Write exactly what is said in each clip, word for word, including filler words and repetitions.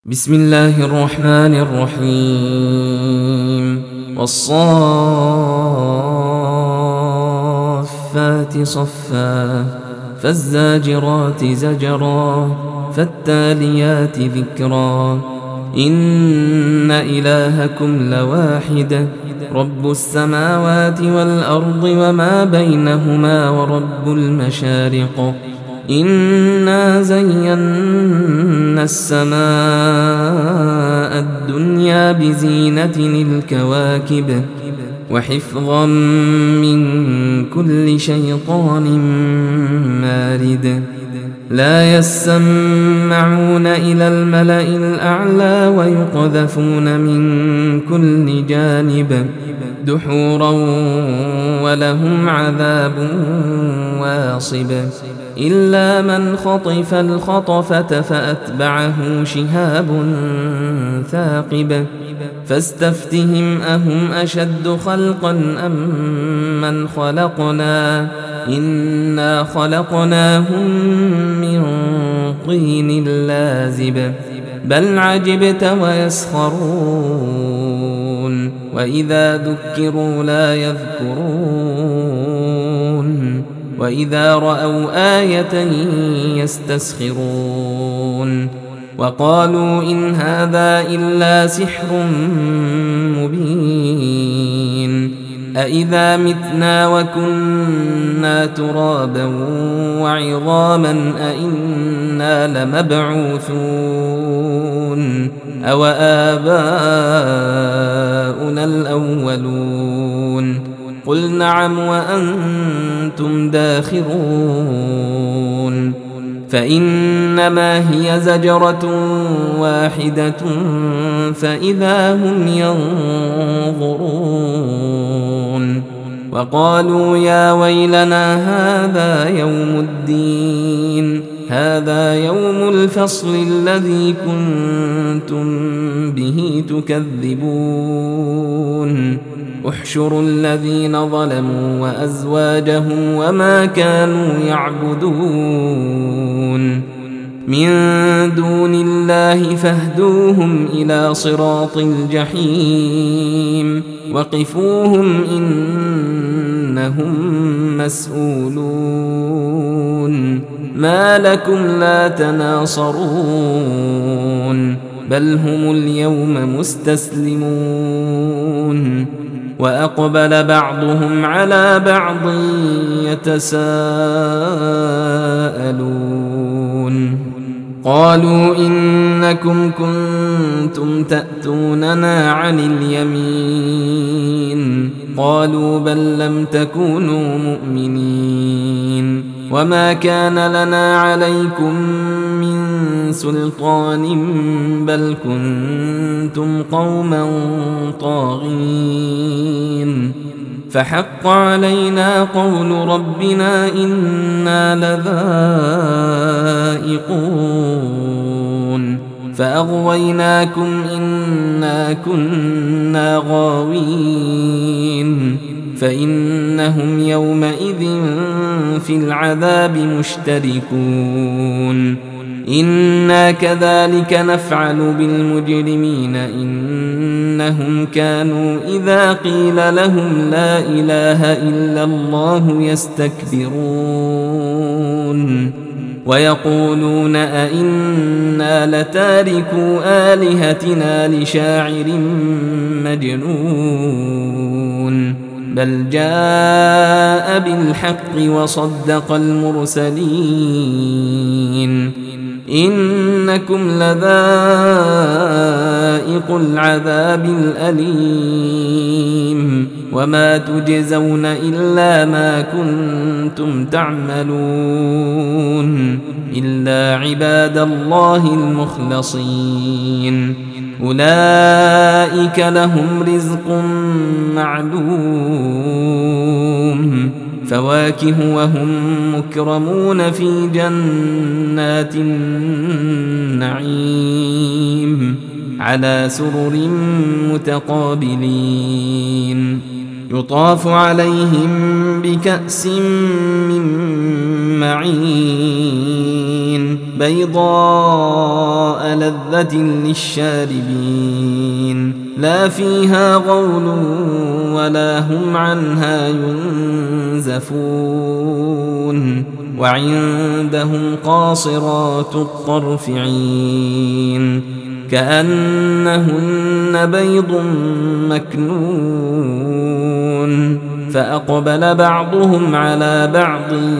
بسم الله الرحمن الرحيم والصافات صفا فالزاجرات زجرا فالتاليات ذكرا إن إلهكم لواحد رب السماوات والأرض وما بينهما ورب المشارق إنا زينا السماء الدنيا بزينة الكواكب وحفظا من كل شيطان مارد لا يسمعون إلى الملأ الأعلى ويقذفون من كل جانب دحورا ولهم عذاب واصب إلا من خطف الخطفة فأتبعه شهاب ثاقب فاستفتهم أهم أشد خلقا أم من خلقنا إنا خلقناهم من طين لازب بل عجبت ويسخرون وإذا ذكروا لا يذكرون وإذا رأوا آية يستسخرون وقالوا إن هذا إلا سحر مبين أإذا متنا وكنا ترابا وعظاما أإنا لمبعوثون أو آباؤنا الأولون قل نعم وأنتم داخرون فإنما هي زجرة واحدة فإذا هم ينظرون وقالوا يا ويلنا هذا يوم الدين هذا يوم الفصل الذي كنتم به تكذبون احشروا الذين ظلموا وأزواجهم وما كانوا يعبدون من دون الله فاهدوهم إلى صراط الجحيم وقفوهم إنهم مسؤولون ما لكم لا تناصرون بل هم اليوم مستسلمون وأقبل بعضهم على بعض يتساءلون قالوا إنكم كنتم تأتوننا عن اليمين قالوا بل لم تكونوا مؤمنين وما كان لنا عليكم من سلطان بل كنتم قوما طاغين فحق علينا قول ربنا إنا لذائقون فأغويناكم إنا كنا غاوين فإنهم يومئذ في العذاب مشتركون إنا كذلك نفعل بالمجرمين إنهم كانوا إذا قيل لهم لا إله إلا الله يستكبرون ويقولون أئنا لتاركو آلهتنا لشاعر مجنون بل جاء بالحق وصدق المرسلين إنكم لذائق العذاب الأليم وما تجزون إلا ما كنتم تعملون إلا عباد الله المخلصين أولئك لهم رزق معلوم فواكه وهم مكرمون في جنات النعيم على سرر متقابلين يطاف عليهم بكأس من معين بيضاء لذة للشاربين لا فيها غول ولا هم عنها ينزفون وعندهم قاصرات الطرف عين كأنهن بيض مكنون فأقبل بعضهم على بعض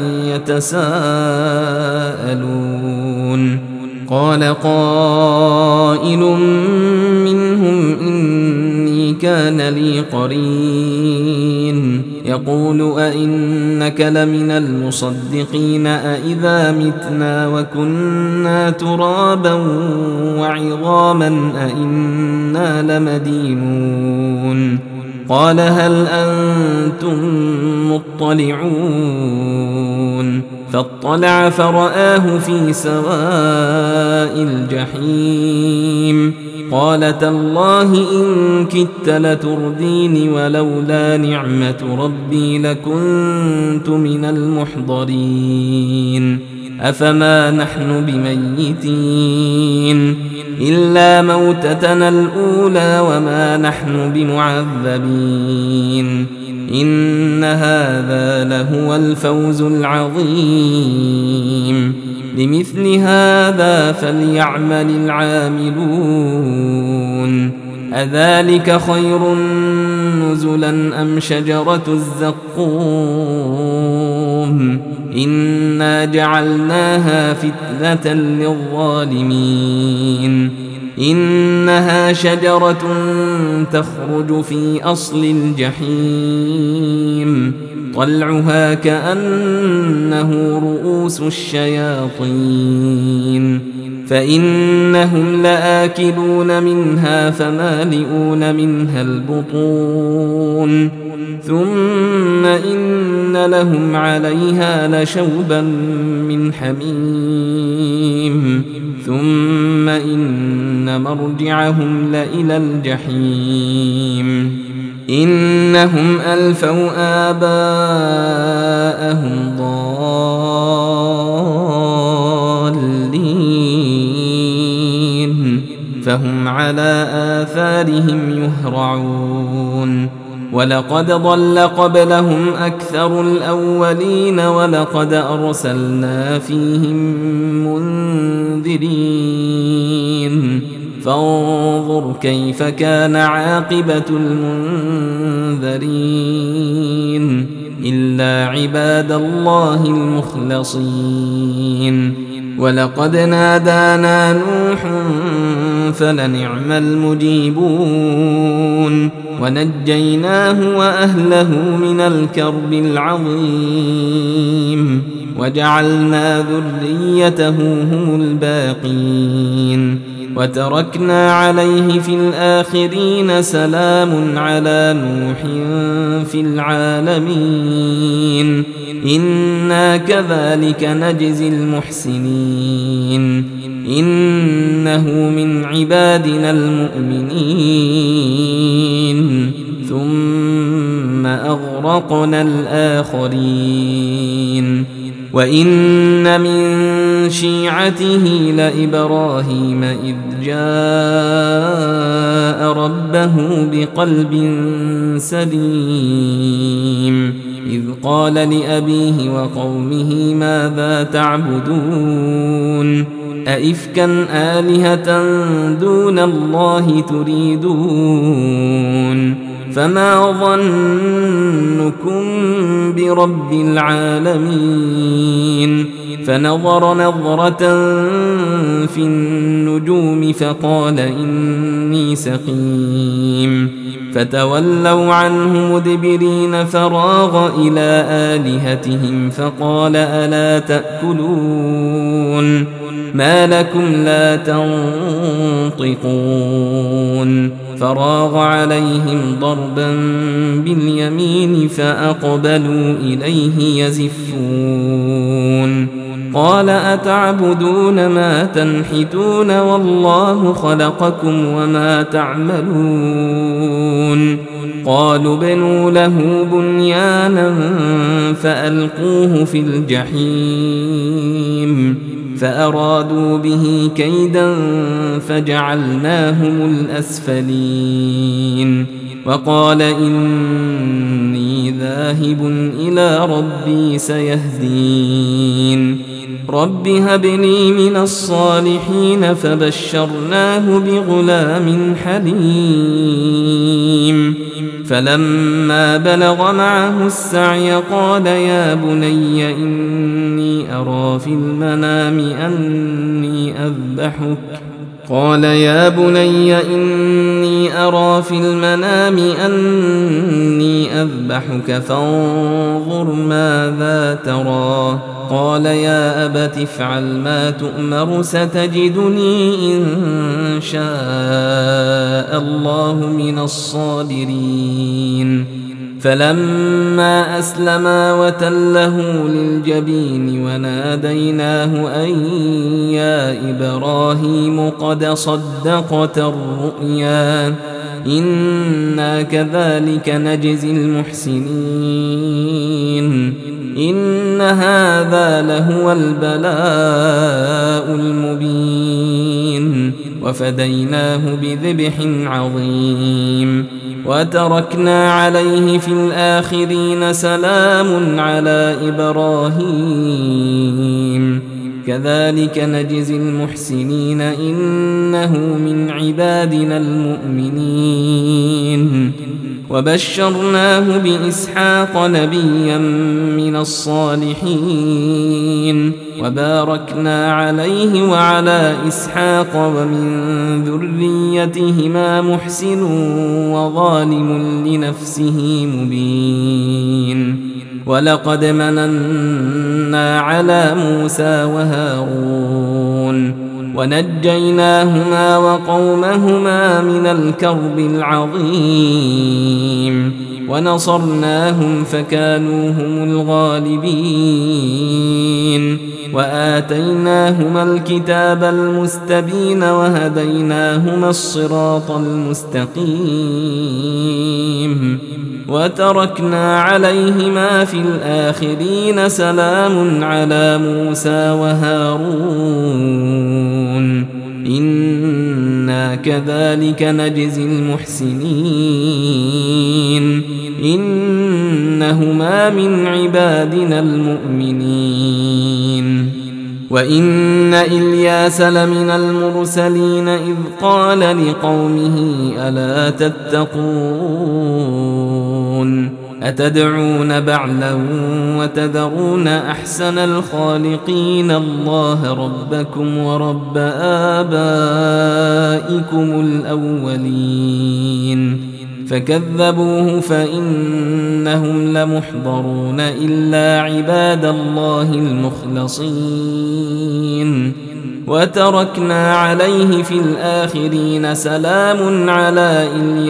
يتساءلون قال قائل منهم إني كان لي قرين يقول أئنك لمن المصدقين أئذا متنا وكنا ترابا وعظاما أئنا لمدينون قال هل أنتم مطلعون فاطلع فرآه في سواء الجحيم قال تالله إن كدت لترديني ولولا نعمة ربي لكنت من المحضرين أفما نحن بميتين إلا موتتنا الأولى وما نحن بمعذبين إن هذا لهو الفوز العظيم لمثل هذا فليعمل العاملون أذلك خير نزلا أم شجرة الزقوم إنا جعلناها فتنة للظالمين إنها شجرة تخرج في أصل الجحيم طلعها كأنه رؤوس الشياطين فإنهم لآكلون منها فمالئون منها البطون ثم إن لهم عليها لشوبا من حميم ثم إن مرجعهم لإلى الجحيم إنهم ألفوا آباءهم ضالين فهم على آثارهم يهرعون ولقد ضل قبلهم أكثر الأولين ولقد أرسلنا فيهم منذرين فانظر كيف كان عاقبة المنذرين إلا عباد الله المخلصين ولقد نادانا نوح فلنعم المجيبون ونجيناه وأهله من الكرب العظيم وجعلنا ذريته هم الباقين وتركنا عليه في الآخرين سلام على نوح في العالمين إنا كذلك نجزي المحسنين إنه من عبادنا المؤمنين ثم أغرقنا الآخرين وإن من شيعته لإبراهيم إذ جاء ربه بقلب سليم إذ قال لأبيه وقومه ماذا تعبدون أئفكا آلهة دون الله تريدون فما ظنكم برب العالمين فنظر نظرة في النجوم فقال إني سقيم فتولوا عنه مدبرين فراغ إلى آلهتهم فقال ألا تأكلون ما لكم لا تنطقون فراغ عليهم ضربا باليمين فأقبلوا إليه يزفون قال أتعبدون ما تنحتون والله خلقكم وما تعملون قالوا بنوا له بنيانا فألقوه في الجحيم فأرادوا به كيدا فجعلناهم الأسفلين وقال إني ذاهب إلى ربي سيهدين رب هب لي من الصالحين فبشرناه بغلام حليم فلما بلغ معه السعي قال يا بني إني أرى في المنام أني أذبحك قال يا بني إني أرى في المنام أني أذبحك فانظر ماذا ترى قال يا أبت افعل ما تؤمر ستجدني إن شاء الله من الصابرين فلما أسلما وتله للجبين وناديناه أن يا إبراهيم قد صدقت الرؤيا إنا كذلك نجزي المحسنين إن هذا لهو البلاء المبين وفديناه بذبح عظيم وتركنا عليه في الآخرين سلام على إبراهيم كذلك نجزي المحسنين إنه من عبادنا المؤمنين وبشرناه بإسحاق نبيا من الصالحين وباركنا عليه وعلى إسحاق ومن ذريتهما محسن وظالم لنفسه مبين ولقد مننا على موسى وهارون ونجيناهما وقومهما من الكرب العظيم ونصرناهم فكانوا هم الغالبين وآتيناهما الكتاب المستبين وهديناهما الصراط المستقيم وتركنا عليهما في الآخرين سلام على موسى وهارون إنا كذلك نجزي المحسنين إنهما من عبادنا المؤمنين وإن إلياس لمن المرسلين إذ قال لقومه ألا تتقون أتدعون بعلا وتذرون أحسن الخالقين الله ربكم ورب آبائكم الأولين فكذبوه فإنهم لمحضرون إلا عباد الله المخلصين وتركنا عليه في الآخرين سلام على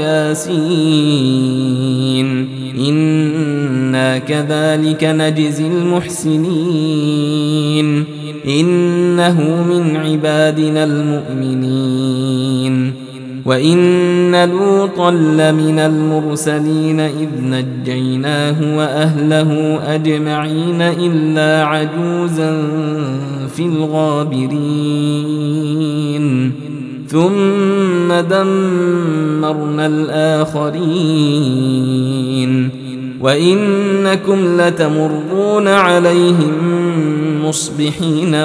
الياسين إنا كذلك نجزي المحسنين إنه من عبادنا المؤمنين وإن لوطا لمن المرسلين إذ نجيناه وأهله أجمعين إلا عجوزا في الغابرين ثم دمرنا الآخرين وإنكم لتمرون عليهم مصبحين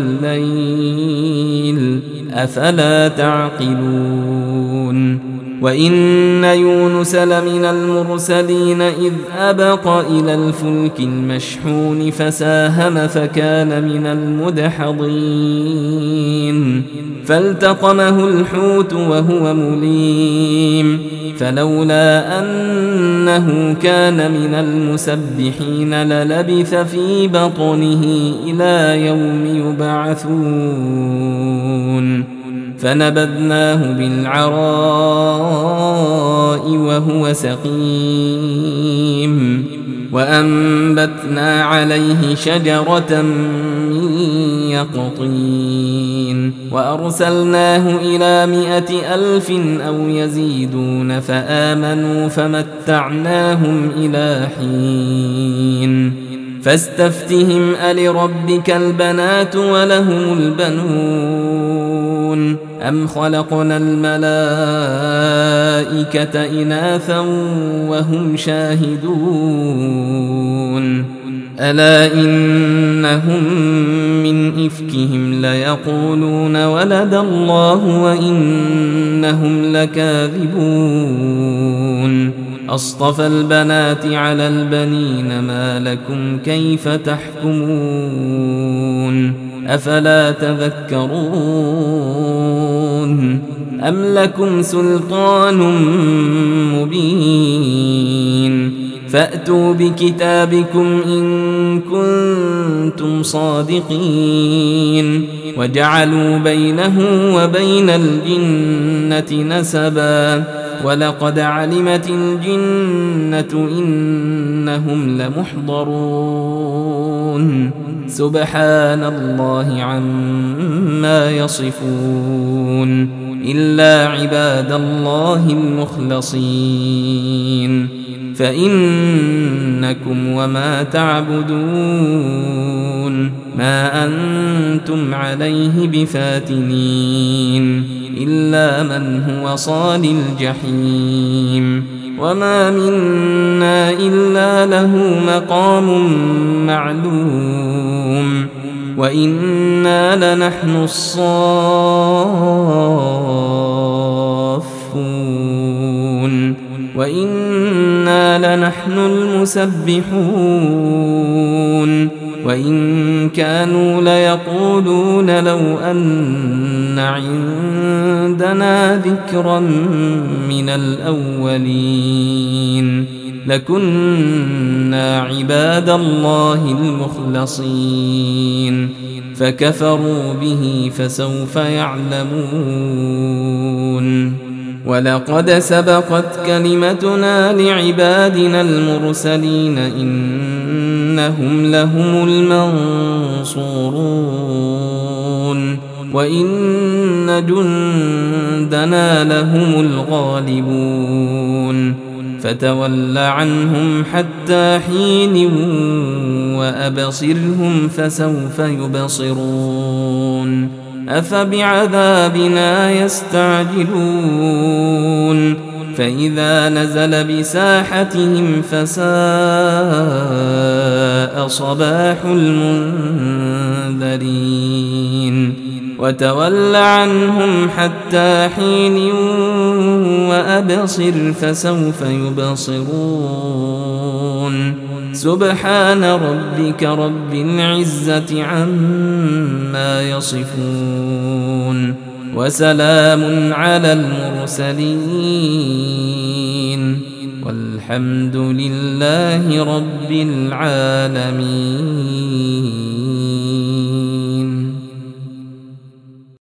وبالليل أفلا تعقلون وإن يونس لمن المرسلين إذ أبق إلى الفلك المشحون فساهم فكان من المدحضين فالتقمه الحوت وهو مليم فلولا أنه كان من المسبحين للبث في بطنه إلى يوم يبعثون فنبذناه بالعراء وهو سقيم وأنبتنا عليه شجرة من يقطين وأرسلناه إلى مائة ألف أو يزيدون فآمنوا فمتعناهم إلى حين فاستفتهم ألربك البنات ولهم البنون أم خلقنا الملائكة إناثا وهم شاهدون ألا إنهم من إفكهم ليقولون ولد الله وإنهم لكاذبون أصطفى البنات على البنين ما لكم كيف تحكمون أفلا تذكرون أم لكم سلطان مبين فأتوا بكتابكم إن كنتم صادقين وجعلوا بينه وبين الجنة نسبا ولقد علمت الجنة إنهم لمحضرون سبحان الله عما يصفون إلا عباد الله المخلصين فإنكم وما تعبدون ما أنتم عليه بفاتنين إلا من هو صال الجحيم وما منا إلا له مقام معلوم وإنا لنحن الصافون وإنا لنحن المسبحون وإن كانوا ليقولون لو أن عندنا ذكرا من الأولين لكنا عباد الله المخلصين فكفروا به فسوف يعلمون ولقد سبقت كلمتنا لعبادنا المرسلين إنهم لهم المنصورون وإن جندنا لهم الغالبون فتول عنهم حتى حين وأبصرهم فسوف يبصرون أفبعذابنا يستعجلون فإذا نزل بساحتهم فساء صباح المنذرين وتول عنهم حتى حين وأبصر فسوف يبصرون سبحان ربك رب العزة عما يصفون وسلام على المرسلين والحمد لله رب العالمين.